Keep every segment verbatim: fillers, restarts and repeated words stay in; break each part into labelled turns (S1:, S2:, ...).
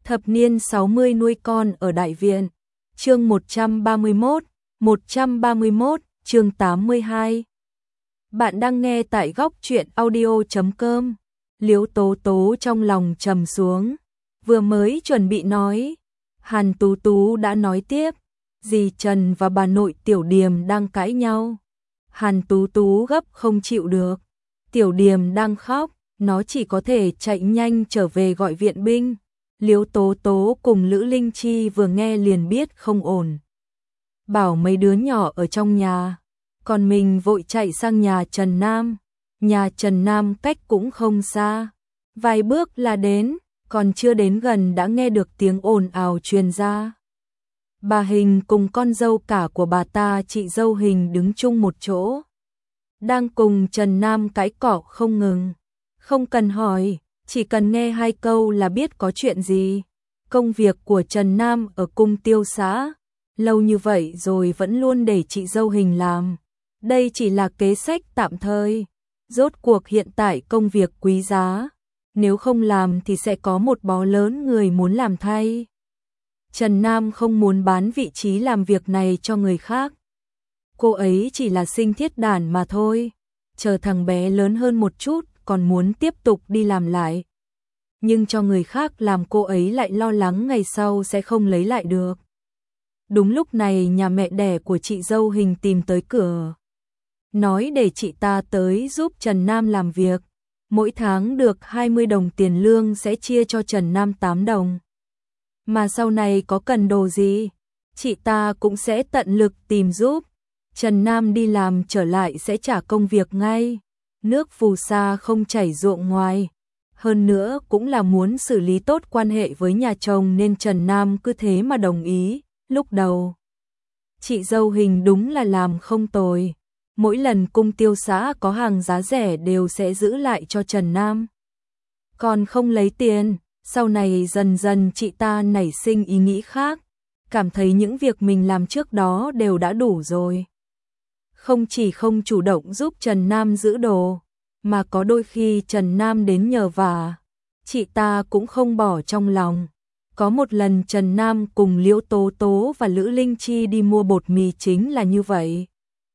S1: Thập niên sáu mươi nuôi con ở Đại Viện. Chương một trăm ba mươi mốt, một trăm ba mươi mốt, chương tám mươi hai. Bạn đang nghe tại góc truyện audio chấm com. Liễu Tố Tố trong lòng trầm xuống, vừa mới chuẩn bị nói, Hàn Tú Tú đã nói tiếp, dì Trần và bà nội Tiểu Điềm đang cãi nhau. Hàn Tú Tú gấp không chịu được, Tiểu Điềm đang khóc, nó chỉ có thể chạy nhanh trở về gọi viện binh. Liễu Tố Tố cùng Lữ Linh Chi vừa nghe liền biết không ổn, bảo mấy đứa nhỏ ở trong nhà, còn mình vội chạy sang nhà Trần Nam. Nhà Trần Nam cách cũng không xa, vài bước là đến, còn chưa đến gần đã nghe được tiếng ồn ào truyền ra. Bà Hình cùng con dâu cả của bà ta, chị dâu Hình đứng chung một chỗ, đang cùng Trần Nam cãi cọ không ngừng. Không cần hỏi, chỉ cần nghe hai câu là biết có chuyện gì. Công việc của Trần Nam ở cung tiêu xã, lâu như vậy rồi vẫn luôn để chị dâu Hình làm. Đây chỉ là kế sách tạm thời. Rốt cuộc hiện tại công việc quý giá, nếu không làm thì sẽ có một bó lớn người muốn làm thay. Trần Nam không muốn bán vị trí làm việc này cho người khác. Cô ấy chỉ là sinh thiết đản mà thôi, chờ thằng bé lớn hơn một chút còn muốn tiếp tục đi làm lại. Nhưng cho người khác làm cô ấy lại lo lắng ngày sau sẽ không lấy lại được. Đúng lúc này nhà mẹ đẻ của chị dâu Hình tìm tới cửa, nói để chị ta tới giúp Trần Nam làm việc, mỗi tháng được hai mươi đồng tiền lương sẽ chia cho Trần Nam tám đồng. Mà sau này có cần đồ gì, chị ta cũng sẽ tận lực tìm giúp. Trần Nam đi làm trở lại sẽ trả công việc ngay, nước phù sa không chảy ruộng ngoài. Hơn nữa cũng là muốn xử lý tốt quan hệ với nhà chồng nên Trần Nam cứ thế mà đồng ý. Lúc đầu, chị dâu Hình đúng là làm không tồi. Mỗi lần cung tiêu xã có hàng giá rẻ đều sẽ giữ lại cho Trần Nam, còn không lấy tiền. Sau này dần dần chị ta nảy sinh ý nghĩ khác, cảm thấy những việc mình làm trước đó đều đã đủ rồi. Không chỉ không chủ động giúp Trần Nam giữ đồ, mà có đôi khi Trần Nam đến nhờ vả, chị ta cũng không bỏ trong lòng. Có một lần Trần Nam cùng Liễu Tố Tố và Lữ Linh Chi đi mua bột mì chính là như vậy.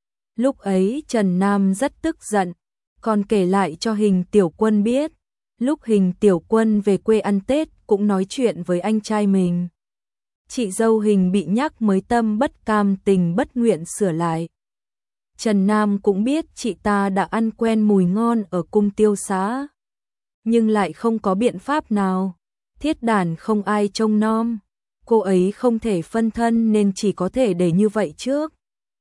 S1: Lúc ấy Trần Nam rất tức giận, còn kể lại cho Hình Tiểu Quân biết. Lúc Hình Tiểu Quân về quê ăn Tết cũng nói chuyện với anh trai mình. Chị dâu Hình bị nhắc mới tâm bất cam tình bất nguyện sửa lại. Trần Nam cũng biết chị ta đã ăn quen mùi ngon ở cung tiêu xã, nhưng lại không có biện pháp nào. Thiết đản không ai trông nom, cô ấy không thể phân thân nên chỉ có thể để như vậy trước.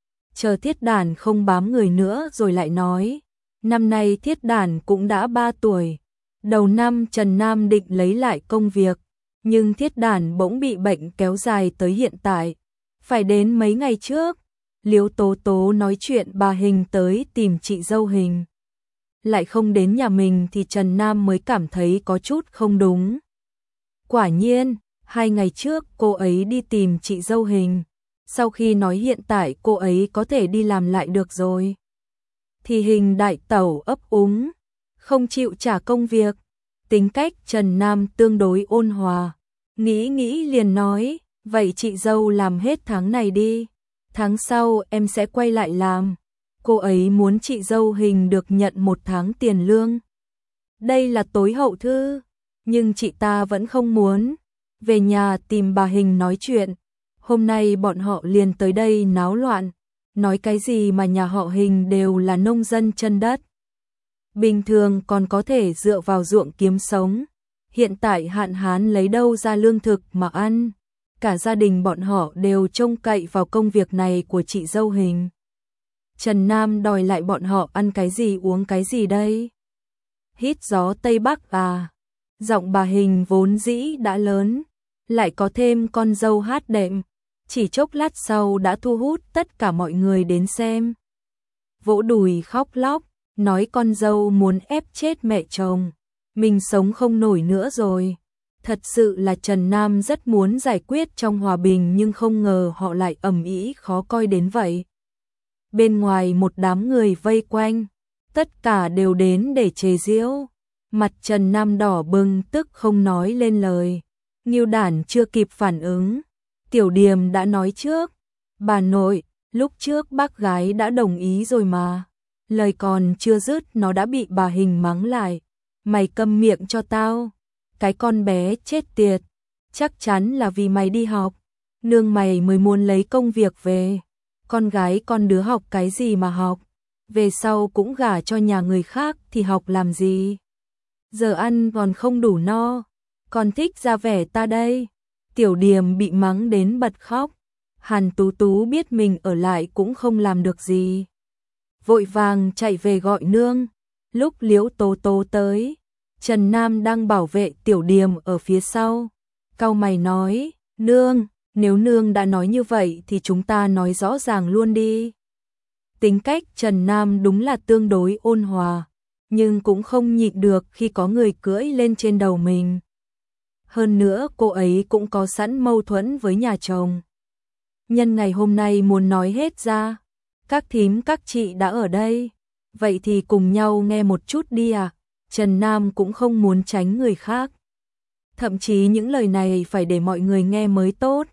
S1: Chờ thiết đản không bám người nữa rồi lại nói. Năm nay thiết đản cũng đã ba tuổi. Đầu năm Trần Nam định lấy lại công việc, nhưng thiết đản bỗng bị bệnh kéo dài tới hiện tại. Phải đến mấy ngày trước, Liễu Tố Tố nói chuyện bà Hình tới tìm chị dâu Hình, lại không đến nhà mình thì Trần Nam mới cảm thấy có chút không đúng. Quả nhiên, hai ngày trước cô ấy đi tìm chị dâu Hình. Sau khi nói hiện tại cô ấy có thể đi làm lại được rồi, thì Hình đại tẩu ấp úng, không chịu trả công việc. Tính cách Trần Nam tương đối ôn hòa, nghĩ nghĩ liền nói, vậy chị dâu làm hết tháng này đi, tháng sau em sẽ quay lại làm. Cô ấy muốn chị dâu Hình được nhận một tháng tiền lương. Đây là tối hậu thư, nhưng chị ta vẫn không muốn. Về nhà tìm bà Hình nói chuyện. Hôm nay bọn họ liền tới đây náo loạn, nói cái gì mà nhà họ Hình đều là nông dân chân đất, bình thường còn có thể dựa vào ruộng kiếm sống, hiện tại hạn hán lấy đâu ra lương thực mà ăn. Cả gia đình bọn họ đều trông cậy vào công việc này của chị dâu Hình. Trần Nam đòi lại bọn họ ăn cái gì uống cái gì đây? Hít gió Tây Bắc à? Giọng bà Hình vốn dĩ đã lớn, lại có thêm con dâu hát đệm, chỉ chốc lát sau đã thu hút tất cả mọi người đến xem. Vỗ đùi khóc lóc, nói con dâu muốn ép chết mẹ chồng, mình sống không nổi nữa rồi. Thật sự là Trần Nam rất muốn giải quyết trong hòa bình nhưng không ngờ họ lại ầm ĩ khó coi đến vậy. Bên ngoài một đám người vây quanh, tất cả đều đến để chế giễu. Mặt Trần Nam đỏ bừng tức không nói lên lời. Ngưu Đản chưa kịp phản ứng, Tiểu Điềm đã nói trước, bà nội, lúc trước bác gái đã đồng ý rồi mà. Lời còn chưa dứt nó đã bị bà Hình mắng lại, mày câm miệng cho tao, cái con bé chết tiệt, chắc chắn là vì mày đi học, nương mày mới muốn lấy công việc về, con gái con đứa học cái gì mà học, về sau cũng gả cho nhà người khác thì học làm gì, giờ ăn còn không đủ no, còn thích ra vẻ ta đây. Tiểu Điềm bị mắng đến bật khóc, Hàn Tú Tú biết mình ở lại cũng không làm được gì, vội vàng chạy về gọi nương. Lúc Liễu Tố Tố tới, Trần Nam đang bảo vệ Tiểu Điềm ở phía sau, cau mày nói, nương, nếu nương đã nói như vậy thì chúng ta nói rõ ràng luôn đi. Tính cách Trần Nam đúng là tương đối ôn hòa, nhưng cũng không nhịn được khi có người cưỡi lên trên đầu mình. Hơn nữa cô ấy cũng có sẵn mâu thuẫn với nhà chồng. Nhân ngày hôm nay muốn nói hết ra, các thím các chị đã ở đây, vậy thì cùng nhau nghe một chút đi à. Trần Nam cũng không muốn tránh người khác. Thậm chí những lời này phải để mọi người nghe mới tốt.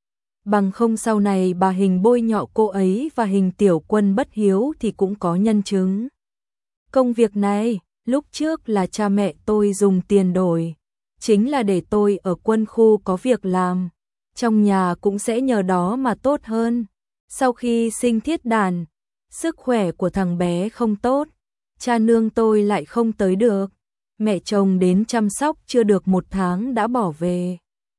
S1: Bằng không sau này bà Hình bôi nhọ cô ấy và Hình Tiểu Quân bất hiếu thì cũng có nhân chứng. Công việc này, lúc trước là cha mẹ tôi dùng tiền đổi, chính là để tôi ở quân khu có việc làm, trong nhà cũng sẽ nhờ đó mà tốt hơn. Sau khi sinh Thiết Đàn, sức khỏe của thằng bé không tốt, cha nương tôi lại không tới được, mẹ chồng đến chăm sóc chưa được một tháng đã bỏ về.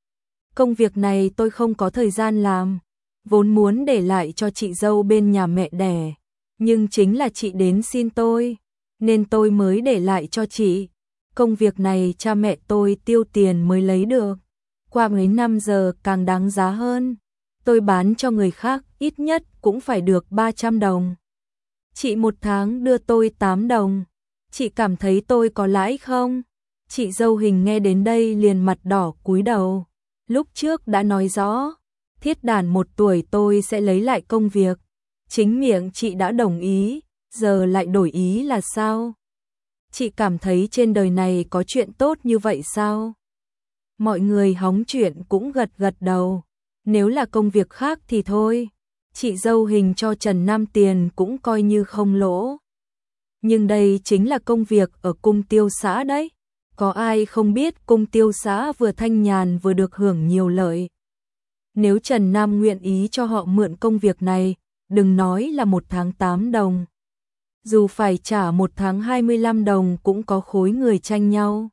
S1: Công việc này tôi không có thời gian làm, vốn muốn để lại cho chị dâu bên nhà mẹ đẻ, nhưng chính là chị đến xin tôi, nên tôi mới để lại cho chị. Công việc này cha mẹ tôi tiêu tiền mới lấy được, qua mấy năm giờ càng đáng giá hơn, tôi bán cho người khác ít nhất cũng phải được ba trăm đồng. Chị một tháng đưa tôi tám đồng, chị cảm thấy tôi có lãi không? Chị dâu Hình nghe đến đây liền mặt đỏ cúi đầu. Lúc trước đã nói rõ, Thiết Đàn một tuổi tôi sẽ lấy lại công việc. Chính miệng chị đã đồng ý, giờ lại đổi ý là sao? Chị cảm thấy trên đời này có chuyện tốt như vậy sao? Mọi người hóng chuyện cũng gật gật đầu. Nếu là công việc khác thì thôi, chị dâu Hình cho Trần Nam tiền cũng coi như không lỗ. Nhưng đây chính là công việc ở cung tiêu xã đấy. Có ai không biết cung tiêu xã vừa thanh nhàn vừa được hưởng nhiều lợi. Nếu Trần Nam nguyện ý cho họ mượn công việc này, đừng nói là một tháng tám đồng. Dù phải trả một tháng hai mươi lăm đồng cũng có khối người tranh nhau.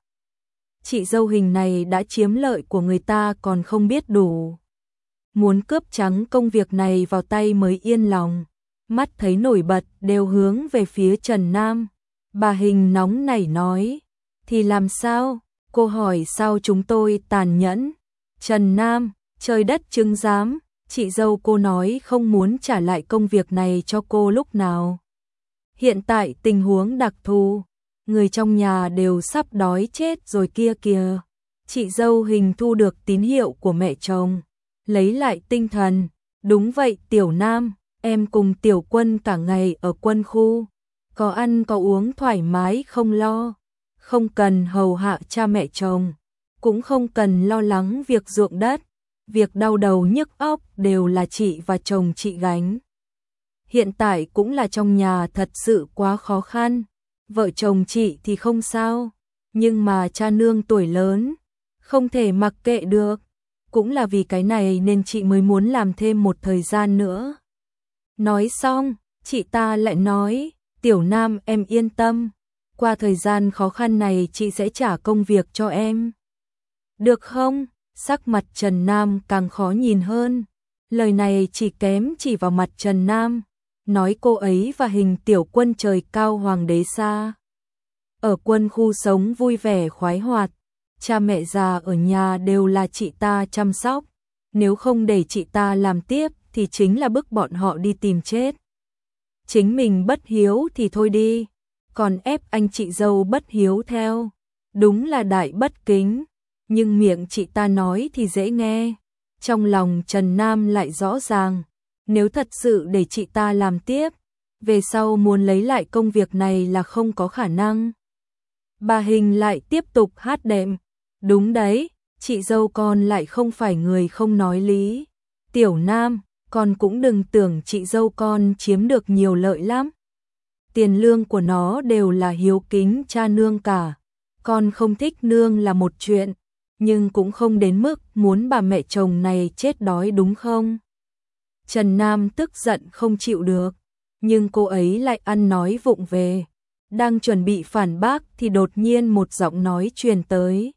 S1: Chị dâu Hình này đã chiếm lợi của người ta còn không biết đủ. Muốn cướp trắng công việc này vào tay mới yên lòng. Mắt thấy nổi bật đều hướng về phía Trần Nam. Bà Hình nóng nảy nói. Thì làm sao? Cô hỏi sao chúng tôi tàn nhẫn? Trần Nam, trời đất chứng giám, chị dâu cô nói không muốn trả lại công việc này cho cô lúc nào. Hiện tại tình huống đặc thù, người trong nhà đều sắp đói chết rồi kia kìa. Chị dâu Hình thu được tín hiệu của mẹ chồng, lấy lại tinh thần. Đúng vậy Tiểu Nam, em cùng Tiểu Quân cả ngày ở quân khu, có ăn có uống thoải mái không lo. Không cần hầu hạ cha mẹ chồng, cũng không cần lo lắng việc ruộng đất, việc đau đầu nhức óc đều là chị và chồng chị gánh. Hiện tại cũng là trong nhà thật sự quá khó khăn, vợ chồng chị thì không sao, nhưng mà cha nương tuổi lớn, không thể mặc kệ được, cũng là vì cái này nên chị mới muốn làm thêm một thời gian nữa. Nói xong, chị ta lại nói, Tiểu Nam em yên tâm. Qua thời gian khó khăn này chị sẽ trả công việc cho em. Được không? Sắc mặt Trần Nam càng khó nhìn hơn. Lời này chỉ kém chỉ vào mặt Trần Nam. Nói cô ấy và Hình Tiểu Quân trời cao hoàng đế xa. Ở quân khu sống vui vẻ khoái hoạt. Cha mẹ già ở nhà đều là chị ta chăm sóc. Nếu không để chị ta làm tiếp thì chính là bức bọn họ đi tìm chết. Chính mình bất hiếu thì thôi đi. Còn ép anh chị dâu bất hiếu theo, đúng là đại bất kính, nhưng miệng chị ta nói thì dễ nghe, trong lòng Trần Nam lại rõ ràng, nếu thật sự để chị ta làm tiếp, về sau muốn lấy lại công việc này là không có khả năng. Bà Hình lại tiếp tục hát đệm, đúng đấy, chị dâu con lại không phải người không nói lý. Tiểu Nam, con cũng đừng tưởng chị dâu con chiếm được nhiều lợi lắm. Tiền lương của nó đều là hiếu kính cha nương cả. Con không thích nương là một chuyện, nhưng cũng không đến mức muốn bà mẹ chồng này chết đói đúng không? Trần Nam tức giận không chịu được, nhưng cô ấy lại ăn nói vụng về. Đang chuẩn bị phản bác thì đột nhiên một giọng nói truyền tới.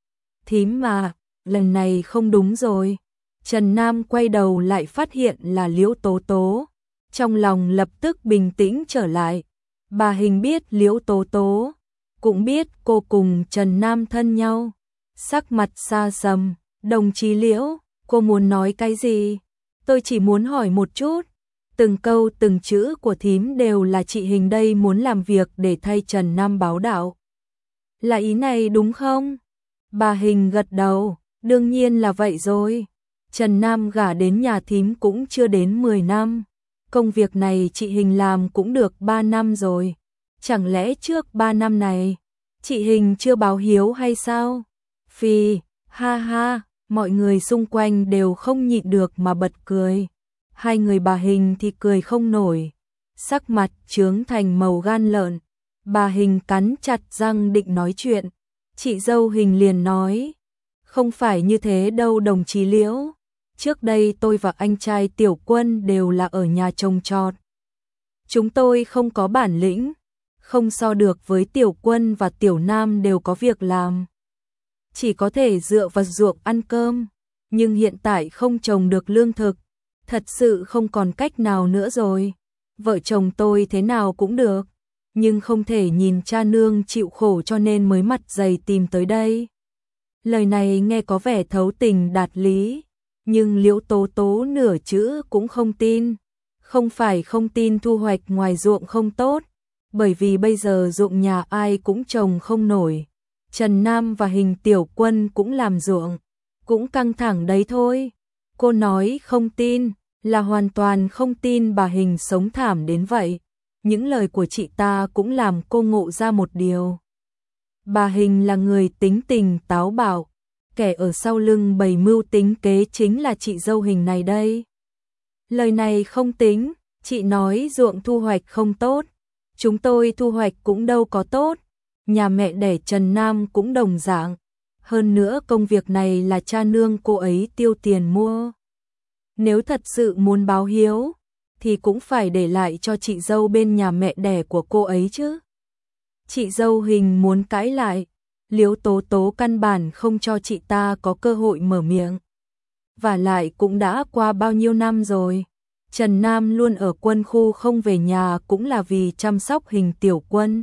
S1: Thím mà, lần này không đúng rồi. Trần Nam quay đầu lại phát hiện là Liễu Tố Tố. Trong lòng lập tức bình tĩnh trở lại. Bà Hình biết Liễu Tố Tố, cũng biết cô cùng Trần Nam thân nhau. Sắc mặt xa sầm, đồng chí Liễu, cô muốn nói cái gì? Tôi chỉ muốn hỏi một chút. Từng câu từng chữ của thím đều là chị Hình đây muốn làm việc để thay Trần Nam báo đạo. Là ý này đúng không? Bà Hình gật đầu, đương nhiên là vậy rồi. Trần Nam gả đến nhà thím cũng chưa đến mười năm. Công việc này chị Hình làm cũng được ba năm rồi. Chẳng lẽ trước ba năm này, chị Hình chưa báo hiếu hay sao? Phi, ha ha, mọi người xung quanh đều không nhịn được mà bật cười. Hai người bà Hình thì cười không nổi. Sắc mặt chướng thành màu gan lợn. Bà Hình cắn chặt răng định nói chuyện. Chị dâu Hình liền nói. Không phải như thế đâu đồng chí Liễu. Trước đây tôi và anh trai Tiểu Quân đều là ở nhà trồng trọt. Chúng tôi không có bản lĩnh, không so được với Tiểu Quân và Tiểu Nam đều có việc làm. Chỉ có thể dựa vào ruộng ăn cơm, nhưng hiện tại không trồng được lương thực, thật sự không còn cách nào nữa rồi. Vợ chồng tôi thế nào cũng được, nhưng không thể nhìn cha nương chịu khổ cho nên mới mặt dày tìm tới đây. Lời này nghe có vẻ thấu tình đạt lý, nhưng Liễu Tố Tố nửa chữ cũng không tin. Không phải không tin thu hoạch ngoài ruộng không tốt, bởi vì bây giờ ruộng nhà ai cũng trồng không nổi. Trần Nam và Hình Tiểu Quân cũng làm ruộng, cũng căng thẳng đấy thôi. Cô nói không tin, là hoàn toàn không tin bà Hình sống thảm đến vậy. Những lời của chị ta cũng làm cô ngộ ra một điều. Bà Hình là người tính tình táo bạo, kẻ ở sau lưng bày mưu tính kế chính là chị dâu Hình này đây. Lời này không tính, chị nói ruộng thu hoạch không tốt, chúng tôi thu hoạch cũng đâu có tốt, nhà mẹ đẻ Trần Nam cũng đồng dạng. Hơn nữa công việc này là cha nương cô ấy tiêu tiền mua. Nếu thật sự muốn báo hiếu, thì cũng phải để lại cho chị dâu bên nhà mẹ đẻ của cô ấy chứ. Chị dâu Hình muốn cãi lại, Liễu Tố Tố căn bản không cho chị ta có cơ hội mở miệng. Và lại cũng đã qua bao nhiêu năm rồi. Trần Nam luôn ở quân khu không về nhà cũng là vì chăm sóc Hình Tiểu Quân.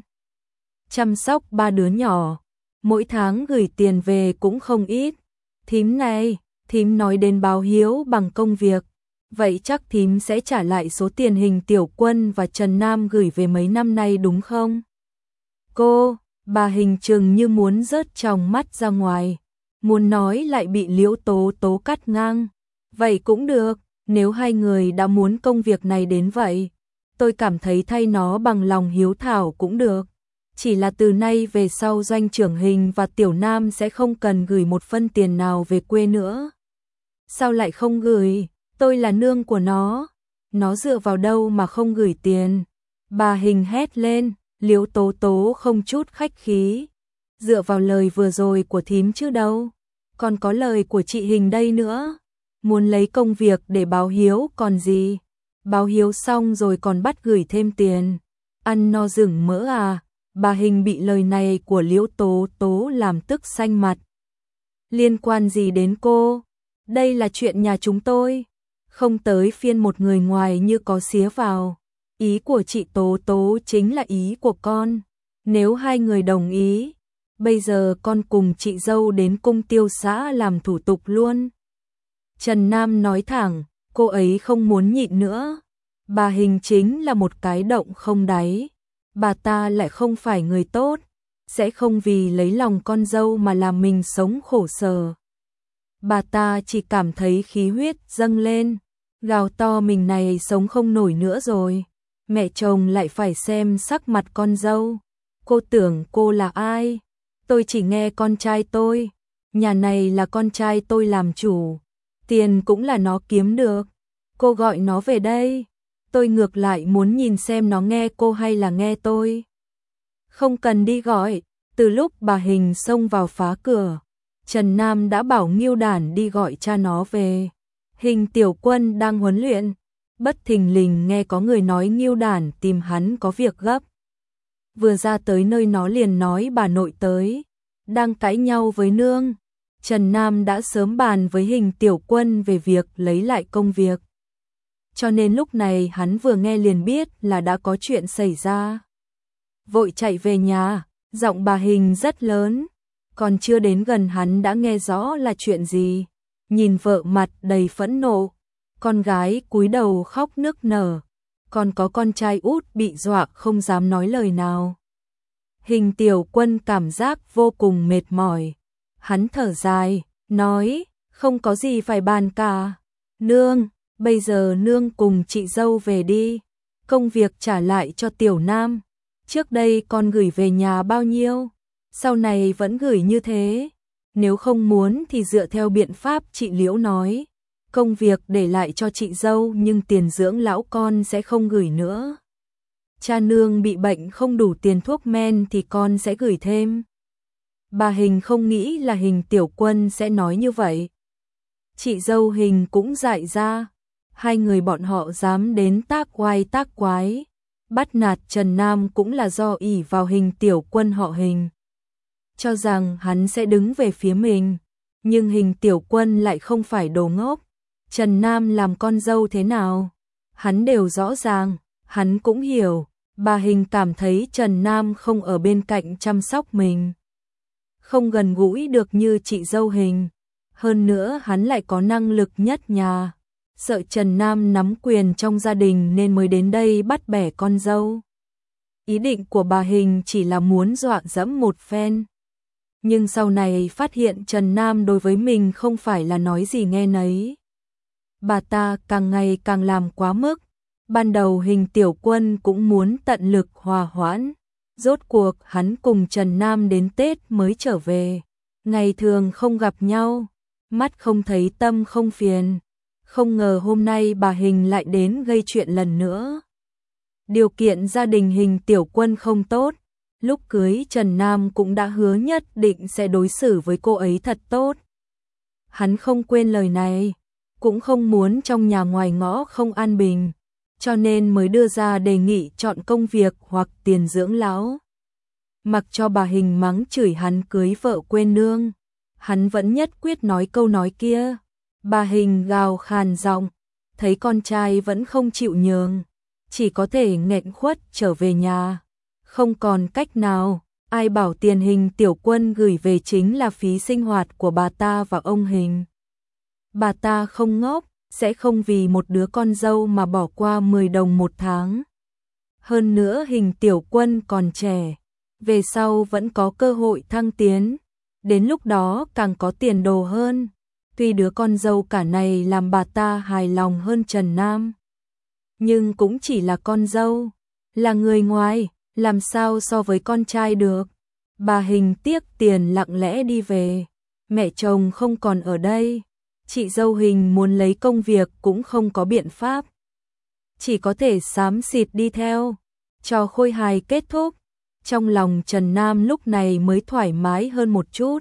S1: Chăm sóc ba đứa nhỏ, mỗi tháng gửi tiền về cũng không ít. Thím này, thím nói đến báo hiếu bằng công việc, vậy chắc thím sẽ trả lại số tiền Hình Tiểu Quân và Trần Nam gửi về mấy năm nay đúng không? Cô, bà Hình chừng như muốn rớt trong mắt ra ngoài, muốn nói lại bị Liễu Tố Tố cắt ngang. Vậy cũng được, nếu hai người đã muốn công việc này đến vậy, tôi cảm thấy thay nó bằng lòng hiếu thảo cũng được. Chỉ là từ nay về sau doanh trưởng Hình và Tiểu Nam sẽ không cần gửi một phân tiền nào về quê nữa. Sao lại không gửi? Tôi là nương của nó. Nó dựa vào đâu mà không gửi tiền? Bà Hình hét lên, Liễu Tố Tố không chút khách khí. Dựa vào lời vừa rồi của thím chứ đâu. Còn có lời của chị Hình đây nữa. Muốn lấy công việc để báo hiếu còn gì? Báo hiếu xong rồi còn bắt gửi thêm tiền. Ăn no rừng mỡ à? Bà Hình bị lời này của Liễu Tố Tố làm tức xanh mặt. Liên quan gì đến cô? Đây là chuyện nhà chúng tôi. Không tới phiên một người ngoài như có xía vào. Ý của chị Tố Tố chính là ý của con. Nếu hai người đồng ý, bây giờ con cùng chị dâu đến cung tiêu xã làm thủ tục luôn. Trần Nam nói thẳng, cô ấy không muốn nhịn nữa. Bà Hình chính là một cái động không đáy. Bà ta lại không phải người tốt, sẽ không vì lấy lòng con dâu mà làm mình sống khổ sở. Bà ta chỉ cảm thấy khí huyết dâng lên, gào to mình này sống không nổi nữa rồi. Mẹ chồng lại phải xem sắc mặt con dâu. Cô tưởng cô là ai? Tôi chỉ nghe con trai tôi. nhà này là con trai tôi làm chủ, tiền cũng là nó kiếm được, cô gọi nó về đây, tôi ngược lại muốn nhìn xem nó nghe cô hay là nghe tôi. Không cần đi gọi, từ lúc bà Hình xông vào phá cửa, Trần Nam đã bảo Ngưu Đản đi gọi cha nó về. Hình Tiểu Quân đang huấn luyện, bất thình lình nghe có người nói Ngưu Đản tìm hắn có việc gấp. Vừa ra tới nơi nó liền nói bà nội tới, đang cãi nhau với nương. Trần Nam đã sớm bàn với Hình Tiểu Quân về việc lấy lại công việc. Cho nên lúc này hắn vừa nghe liền biết là đã có chuyện xảy ra. Vội chạy về nhà, giọng bà Hình rất lớn, còn chưa đến gần hắn đã nghe rõ là chuyện gì. Nhìn vợ mặt đầy phẫn nộ, con gái cúi đầu khóc nức nở, còn có con trai út bị dọa không dám nói lời nào. Hình Tiểu Quân cảm giác vô cùng mệt mỏi, hắn thở dài, nói, không có gì phải bàn cả. Nương, bây giờ nương cùng chị dâu về đi, công việc trả lại cho Tiểu Nam. Trước đây con gửi về nhà bao nhiêu, sau này vẫn gửi như thế. Nếu không muốn thì dựa theo biện pháp chị Liễu nói, công việc để lại cho chị dâu nhưng tiền dưỡng lão con sẽ không gửi nữa. Cha nương bị bệnh không đủ tiền thuốc men thì con sẽ gửi thêm. Bà Hình không nghĩ là Hình Tiểu Quân sẽ nói như vậy. Chị dâu Hình cũng dại ra, hai người bọn họ dám đến tác oai tác quái, bắt nạt Trần Nam cũng là do ỷ vào Hình Tiểu Quân họ Hình, cho rằng hắn sẽ đứng về phía mình, nhưng Hình Tiểu Quân lại không phải đồ ngốc. Trần Nam làm con dâu thế nào, hắn đều rõ ràng, hắn cũng hiểu. Bà Hình cảm thấy Trần Nam không ở bên cạnh chăm sóc mình, không gần gũi được như chị dâu Hình, hơn nữa hắn lại có năng lực nhất nhà, sợ Trần Nam nắm quyền trong gia đình nên mới đến đây bắt bẻ con dâu. Ý định của bà Hình chỉ là muốn dọa dẫm một phen, nhưng sau này phát hiện Trần Nam đối với mình không phải là nói gì nghe nấy. Bà ta càng ngày càng làm quá mức. Ban đầu Hình Tiểu Quân cũng muốn tận lực hòa hoãn, rốt cuộc hắn cùng Trần Nam đến Tết mới trở về, ngày thường không gặp nhau, mắt không thấy tâm không phiền, không ngờ hôm nay bà Hình lại đến gây chuyện lần nữa. Điều kiện gia đình Hình Tiểu Quân không tốt, lúc cưới Trần Nam cũng đã hứa nhất định sẽ đối xử với cô ấy thật tốt. Hắn không quên lời này, cũng không muốn trong nhà ngoài ngõ không an bình, cho nên mới đưa ra đề nghị chọn công việc hoặc tiền dưỡng lão. Mặc cho bà Hình mắng chửi hắn cưới vợ quên nương, hắn vẫn nhất quyết nói câu nói kia. Bà Hình gào khàn giọng, thấy con trai vẫn không chịu nhường, chỉ có thể nghẹn khuất trở về nhà. Không còn cách nào, ai bảo tiền Hình Tiểu Quân gửi về chính là phí sinh hoạt của bà ta và ông Hình. Bà ta không ngốc, sẽ không vì một đứa con dâu mà bỏ qua mười đồng một tháng. Hơn nữa Hình Tiểu Quân còn trẻ, về sau vẫn có cơ hội thăng tiến, đến lúc đó càng có tiền đồ hơn. Tuy đứa con dâu cả này làm bà ta hài lòng hơn Trần Nam, nhưng cũng chỉ là con dâu, là người ngoài, làm sao so với con trai được. Bà Hình tiếc tiền lặng lẽ đi về, mẹ chồng không còn ở đây. Chị dâu Hình muốn lấy công việc cũng không có biện pháp, chỉ có thể xám xịt đi theo. Trò khôi hài kết thúc, trong lòng Trần Nam lúc này mới thoải mái hơn một chút.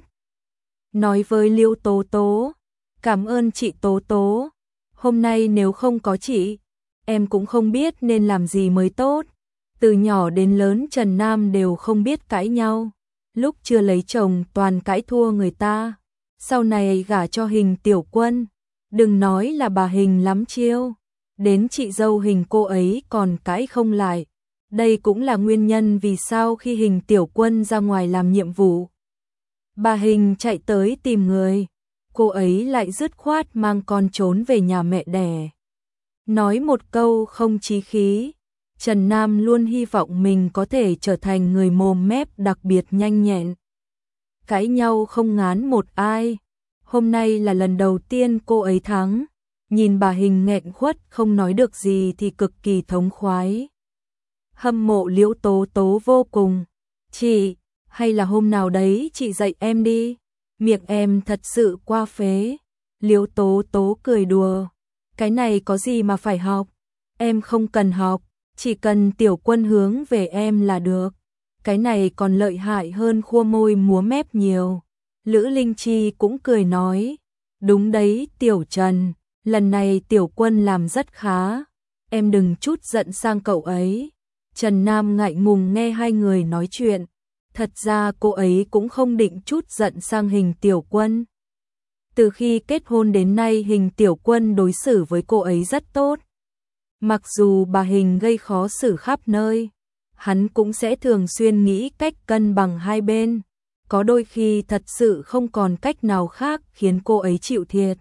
S1: Nói với Liễu Tố Tố, cảm ơn chị Tố Tố, hôm nay nếu không có chị, em cũng không biết nên làm gì mới tốt. Từ nhỏ đến lớn Trần Nam đều không biết cãi nhau, lúc chưa lấy chồng toàn cãi thua người ta. Sau này gả cho Hình Tiểu Quân, đừng nói là bà Hình lắm chiêu, đến chị dâu Hình cô ấy còn cãi không lại. Đây cũng là nguyên nhân vì sao khi Hình Tiểu Quân ra ngoài làm nhiệm vụ, bà Hình chạy tới tìm người, cô ấy lại dứt khoát mang con trốn về nhà mẹ đẻ. Nói một câu không chí khí, Trần Nam luôn hy vọng mình có thể trở thành người mồm mép đặc biệt nhanh nhẹn, cãi nhau không ngán một ai. Hôm nay là lần đầu tiên cô ấy thắng, nhìn bà Hình nghẹn khuất không nói được gì thì cực kỳ thống khoái. Hâm mộ Liễu Tố Tố vô cùng. Chị, hay là hôm nào đấy chị dạy em đi, Miệng em thật sự qua phế. Liễu Tố Tố cười đùa. Cái này có gì mà phải học? Em không cần học, chỉ cần Tiểu Quân hướng về em là được. Cái này còn lợi hại hơn khua môi múa mép nhiều. Lữ Linh Chi cũng cười nói. Đúng đấy Tiểu Trần, lần này Tiểu Quân làm rất khá. Em đừng chút giận sang cậu ấy. Trần Nam ngại ngùng nghe hai người nói chuyện. Thật ra cô ấy cũng không định chút giận sang Hình Tiểu Quân. Từ khi kết hôn đến nay Hình Tiểu Quân đối xử với cô ấy rất tốt. Mặc dù bà Hình gây khó xử khắp nơi, hắn cũng sẽ thường xuyên nghĩ cách cân bằng hai bên. Có đôi khi thật sự không còn cách nào khác khiến cô ấy chịu thiệt.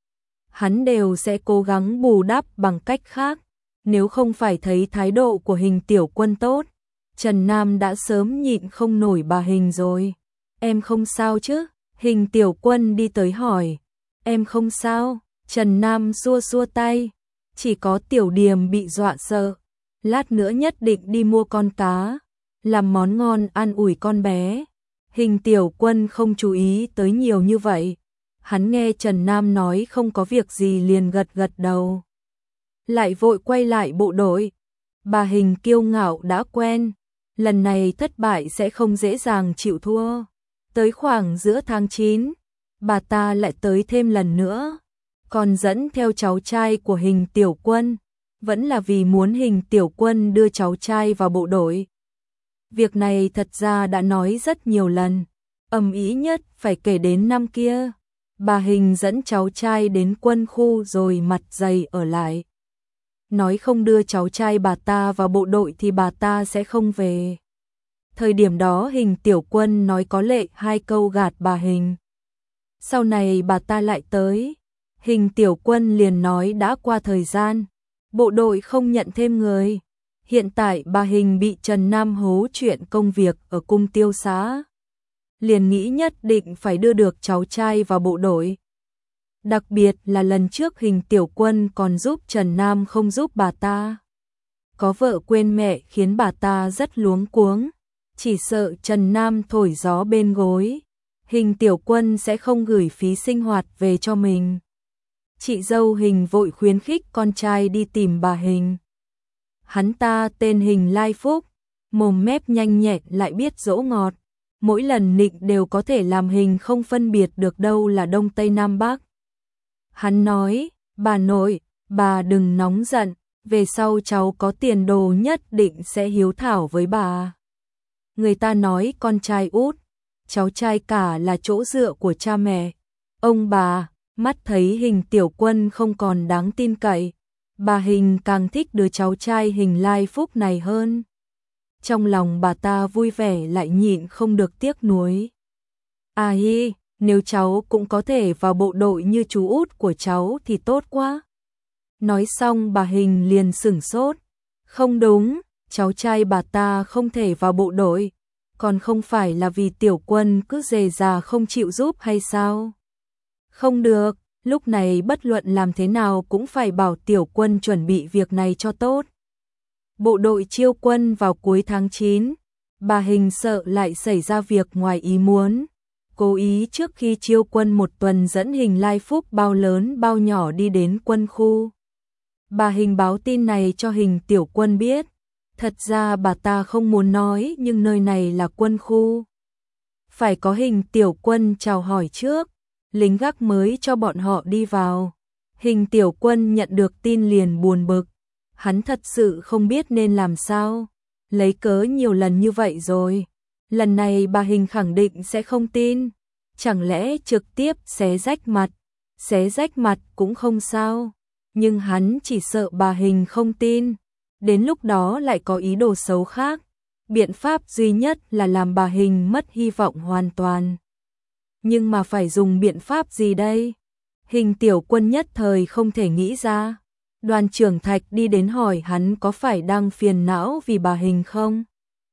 S1: Hắn đều sẽ cố gắng bù đắp bằng cách khác. Nếu không phải thấy thái độ của Hình Tiểu Quân tốt, Trần Nam đã sớm nhịn không nổi bà Hình rồi. Em không sao chứ? Hình Tiểu Quân đi tới hỏi. Em không sao. Trần Nam xua xua tay. Chỉ có Tiểu Điềm bị dọa sợ. Lát nữa nhất định đi mua con cá, làm món ngon ăn ủi con bé. Hình Tiểu Quân không chú ý tới nhiều như vậy. Hắn nghe Trần Nam nói không có việc gì liền gật gật đầu. Lại vội quay lại bộ đội. Bà Hình kiêu ngạo đã quen. Lần này thất bại sẽ không dễ dàng chịu thua. Tới khoảng giữa tháng chín, bà ta lại tới thêm lần nữa. Còn dẫn theo cháu trai của Hình Tiểu Quân. Vẫn là vì muốn Hình Tiểu Quân đưa cháu trai vào bộ đội. Việc này thật ra đã nói rất nhiều lần. Ầm ĩ nhất phải kể đến năm kia. Bà Hình dẫn cháu trai đến quân khu rồi mặt dày ở lại. Nói không đưa cháu trai bà ta vào bộ đội thì bà ta sẽ không về. Thời điểm đó Hình Tiểu Quân nói có lệ hai câu gạt bà Hình. Sau này bà ta lại tới. Hình Tiểu Quân liền nói đã qua thời gian. Bộ đội không nhận thêm người. Hiện tại bà Hình bị Trần Nam hố chuyện công việc ở cung tiêu xá. Liền nghĩ nhất định phải đưa được cháu trai vào bộ đội. Đặc biệt là lần trước Hình Tiểu Quân còn giúp Trần Nam không giúp bà ta. Có vợ quên mẹ khiến bà ta rất luống cuống. Chỉ sợ Trần Nam thổi gió bên gối. Hình Tiểu Quân sẽ không gửi phí sinh hoạt về cho mình. Chị dâu Hình vội khuyến khích con trai đi tìm bà Hình. Hắn ta tên Hình Lai Phúc, mồm mép nhanh nhẹn lại biết dỗ ngọt. Mỗi lần nịnh đều có thể làm Hình không phân biệt được đâu là Đông Tây Nam Bắc. Hắn nói, bà nội, bà đừng nóng giận, về sau cháu có tiền đồ nhất định sẽ hiếu thảo với bà. Người ta nói con trai út, cháu trai cả là chỗ dựa của cha mẹ. Ông bà, mắt thấy Hình Tiểu Quân không còn đáng tin cậy, bà Hình càng thích đứa cháu trai Hình Lai Phúc này hơn. Trong lòng bà ta vui vẻ lại nhịn không được tiếc nuối. À hi, nếu cháu cũng có thể vào bộ đội như chú út của cháu thì tốt quá. Nói xong bà Hình liền sửng sốt. Không đúng, cháu trai bà ta không thể vào bộ đội. Còn không phải là vì Tiểu Quân cứ dè dà không chịu giúp hay sao? Không được, lúc này bất luận làm thế nào cũng phải bảo Tiểu Quân chuẩn bị việc này cho tốt. Bộ đội chiêu quân vào cuối tháng chín, bà Hình sợ lại xảy ra việc ngoài ý muốn. Cố ý trước khi chiêu quân một tuần dẫn Hình Lai Phúc bao lớn bao nhỏ đi đến quân khu. Bà Hình báo tin này cho Hình Tiểu Quân biết. Thật ra bà ta không muốn nói nhưng nơi này là quân khu. Phải có Hình Tiểu Quân chào hỏi trước, lính gác mới cho bọn họ đi vào. Hình Tiểu Quân nhận được tin liền buồn bực. Hắn thật sự không biết nên làm sao. Lấy cớ nhiều lần như vậy rồi. Lần này bà Hình khẳng định sẽ không tin. Chẳng lẽ trực tiếp xé rách mặt. Xé rách mặt cũng không sao. Nhưng hắn chỉ sợ bà Hình không tin. Đến lúc đó lại có ý đồ xấu khác. Biện pháp duy nhất là làm bà Hình mất hy vọng hoàn toàn. Nhưng mà phải dùng biện pháp gì đây? Hình Tiểu Quân nhất thời không thể nghĩ ra. Đoàn trưởng Thạch đi đến hỏi hắn có phải đang phiền não vì bà Hình không?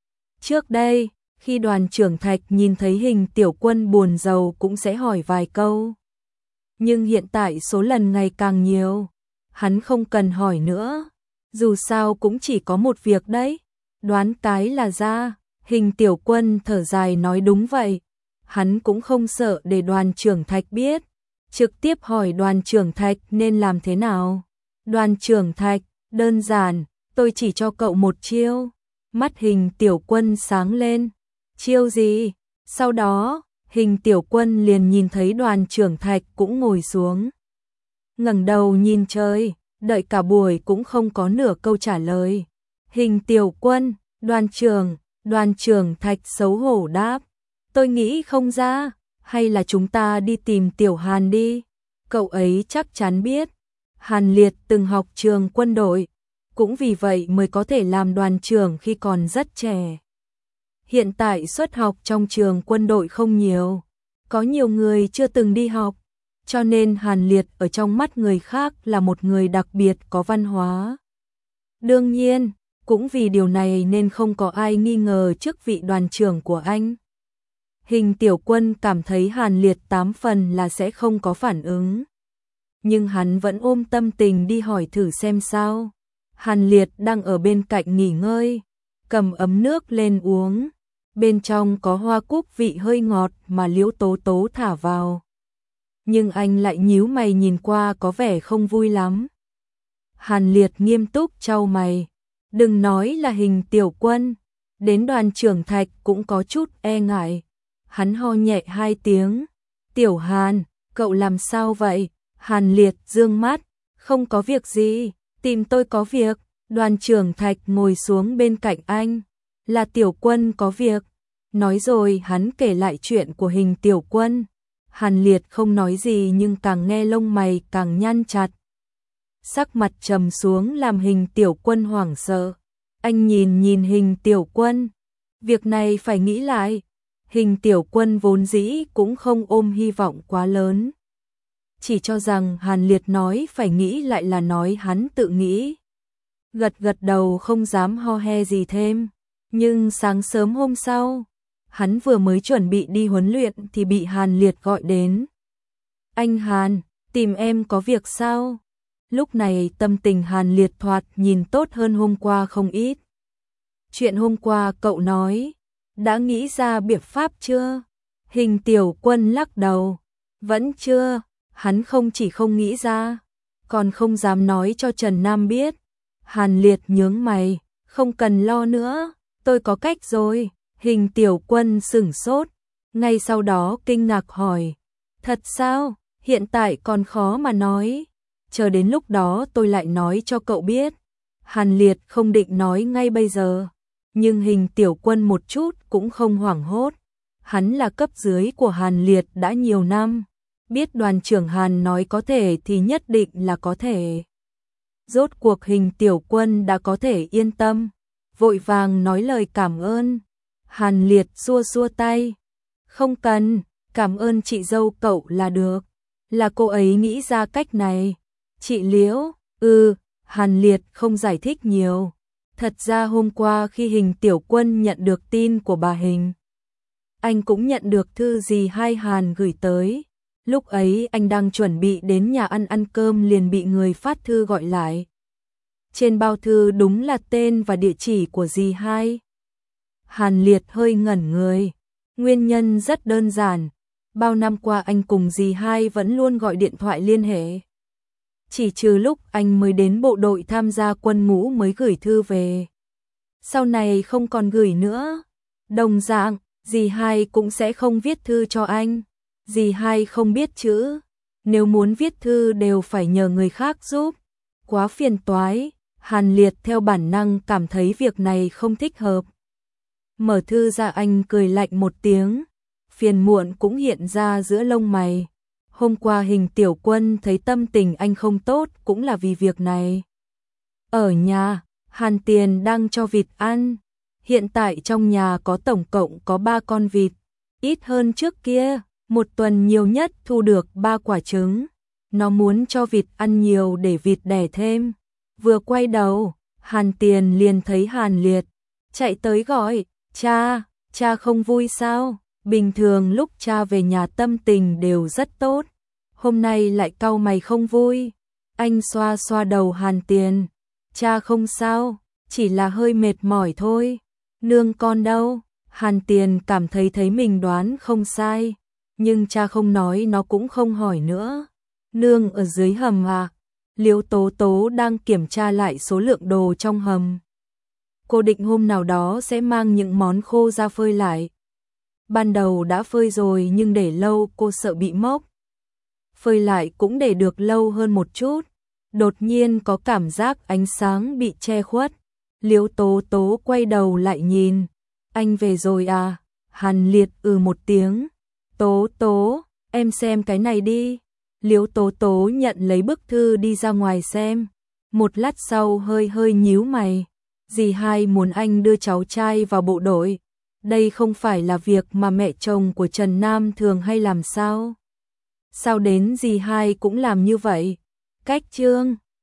S1: Trước đây, khi đoàn trưởng Thạch nhìn thấy Hình Tiểu Quân buồn rầu cũng sẽ hỏi vài câu. Nhưng hiện tại số lần ngày càng nhiều, hắn không cần hỏi nữa. Dù sao cũng chỉ có một việc đấy, đoán cái là ra. Hình Tiểu Quân thở dài nói đúng vậy. hắn cũng không sợ để Đoàn Trưởng Thạch biết, trực tiếp hỏi Đoàn Trưởng Thạch nên làm thế nào. Đoàn Trưởng Thạch, đơn giản, tôi chỉ cho cậu một chiêu. Mắt Hình Tiểu Quân sáng lên. Chiêu gì? Sau đó, Hình Tiểu Quân liền nhìn thấy Đoàn Trưởng Thạch cũng ngồi xuống. Ngẩng đầu nhìn trời, đợi cả buổi cũng không có nửa câu trả lời. Hình Tiểu Quân, Đoàn Trưởng, Đoàn Trưởng Thạch xấu hổ đáp. Tôi nghĩ không ra, hay là chúng ta đi tìm Tiểu Hàn đi. Cậu ấy chắc chắn biết. Hàn Liệt từng học trường quân đội, cũng vì vậy mới có thể làm đoàn trưởng khi còn rất trẻ. Hiện tại suất học trong trường quân đội không nhiều, có nhiều người chưa từng đi học, cho nên Hàn Liệt ở trong mắt người khác là một người đặc biệt có văn hóa. Đương nhiên, cũng vì điều này nên không có ai nghi ngờ chức vị đoàn trưởng của anh. Hình Tiểu Quân cảm thấy Hàn Liệt tám phần là sẽ không có phản ứng. Nhưng hắn vẫn ôm tâm tình đi hỏi thử xem sao. Hàn Liệt đang ở bên cạnh nghỉ ngơi, cầm ấm nước lên uống. Bên trong có hoa cúc vị hơi ngọt mà Liễu Tố Tố thả vào. Nhưng anh lại nhíu mày nhìn qua có vẻ không vui lắm. Hàn Liệt nghiêm túc chau mày. Đừng nói là Hình Tiểu Quân, đến Đoàn Trưởng Thạch cũng có chút e ngại. Hắn ho nhẹ hai tiếng. Tiểu Hàn, cậu làm sao vậy? Hàn Liệt dương mắt. Không có việc gì, tìm tôi có việc. Đoàn Trưởng Thạch ngồi xuống bên cạnh anh. Là Tiểu Quân có việc. Nói rồi hắn kể lại chuyện của Hình Tiểu Quân. Hàn Liệt không nói gì nhưng càng nghe lông mày càng nhăn chặt. Sắc mặt trầm xuống làm Hình Tiểu Quân hoảng sợ. Anh nhìn nhìn Hình Tiểu Quân. Việc này phải nghĩ lại. Hình Tiểu Quân vốn dĩ cũng không ôm hy vọng quá lớn. Chỉ cho rằng Hàn Liệt nói phải nghĩ lại là nói hắn tự nghĩ. Gật gật đầu không dám ho he gì thêm. Nhưng sáng sớm hôm sau, hắn vừa mới chuẩn bị đi huấn luyện thì bị Hàn Liệt gọi đến. Anh Hàn, tìm em có việc sao? Lúc này tâm tình Hàn Liệt thoạt nhìn tốt hơn hôm qua không ít. Chuyện hôm qua cậu nói, đã nghĩ ra biện pháp chưa? Hình Tiểu Quân lắc đầu. Vẫn chưa, hắn không chỉ không nghĩ ra, còn không dám nói cho Trần Nam biết. Hàn Liệt nhướng mày, không cần lo nữa, tôi có cách rồi. Hình Tiểu Quân sửng sốt, ngay sau đó kinh ngạc hỏi. Thật sao? Hiện tại còn khó mà nói. Chờ đến lúc đó tôi lại nói cho cậu biết. Hàn Liệt không định nói ngay bây giờ. Nhưng Hình Tiểu Quân một chút cũng không hoảng hốt. Hắn là cấp dưới của Hàn Liệt đã nhiều năm. Biết Đoàn Trưởng Hàn nói có thể thì nhất định là có thể. Rốt cuộc Hình Tiểu Quân đã có thể yên tâm. Vội vàng nói lời cảm ơn. Hàn Liệt xua xua tay. Không cần, cảm ơn chị dâu cậu là được. Là cô ấy nghĩ ra cách này. Chị Liễu, ừ, Hàn Liệt không giải thích nhiều. Thật ra hôm qua khi Hình Tiểu Quân nhận được tin của bà Hình, anh cũng nhận được thư dì hai Hàn gửi tới. Lúc ấy anh đang chuẩn bị đến nhà ăn ăn cơm liền bị người phát thư gọi lại. Trên bao thư đúng là tên và địa chỉ của dì hai. Hàn Liệt hơi ngẩn người. Nguyên nhân rất đơn giản. Bao năm qua anh cùng dì hai vẫn luôn gọi điện thoại liên hệ. Chỉ trừ lúc anh mới đến bộ đội tham gia quân ngũ mới gửi thư về. Sau này không còn gửi nữa. Đồng dạng, dì hai cũng sẽ không viết thư cho anh. Dì hai không biết chữ. Nếu muốn viết thư đều phải nhờ người khác giúp. Quá phiền toái. Hàn Liệt theo bản năng cảm thấy việc này không thích hợp. Mở thư ra anh cười lạnh một tiếng. Phiền muộn cũng hiện ra giữa lông mày. Hôm qua Hình Tiểu Quân thấy tâm tình anh không tốt cũng là vì việc này. Ở nhà, Hàn Tiền đang cho vịt ăn. Hiện tại trong nhà có tổng cộng có ba con vịt. Ít hơn trước kia, một tuần nhiều nhất thu được ba quả trứng. Nó muốn cho vịt ăn nhiều để vịt đẻ thêm. Vừa quay đầu, Hàn Tiền liền thấy Hàn Liệt. Chạy tới gọi, cha, cha không vui sao? Bình thường lúc cha về nhà tâm tình đều rất tốt. Hôm nay lại cau mày không vui. Anh xoa xoa đầu Hàn Tiền. Cha không sao, chỉ là hơi mệt mỏi thôi. Nương con đâu? Hàn Tiền cảm thấy thấy mình đoán không sai, nhưng cha không nói nó cũng không hỏi nữa. Nương ở dưới hầm à? Liễu Tố Tố đang kiểm tra lại số lượng đồ trong hầm. Cô định hôm nào đó sẽ mang những món khô ra phơi lại. Ban đầu đã phơi rồi nhưng để lâu cô sợ bị mốc. Phơi lại cũng để được lâu hơn một chút. Đột nhiên có cảm giác ánh sáng bị che khuất. Liễu Tố Tố quay đầu lại nhìn. Anh về rồi à? Hàn Liệt ừ một tiếng. Tố Tố, em xem cái này đi. Liễu Tố Tố nhận lấy bức thư đi ra ngoài xem. Một lát sau hơi hơi nhíu mày. Dì hai muốn anh đưa cháu trai vào bộ đội. Đây không phải là việc mà mẹ chồng của Trần Nam thường hay làm sao? Sao đến dì hai cũng làm như vậy? Cách chương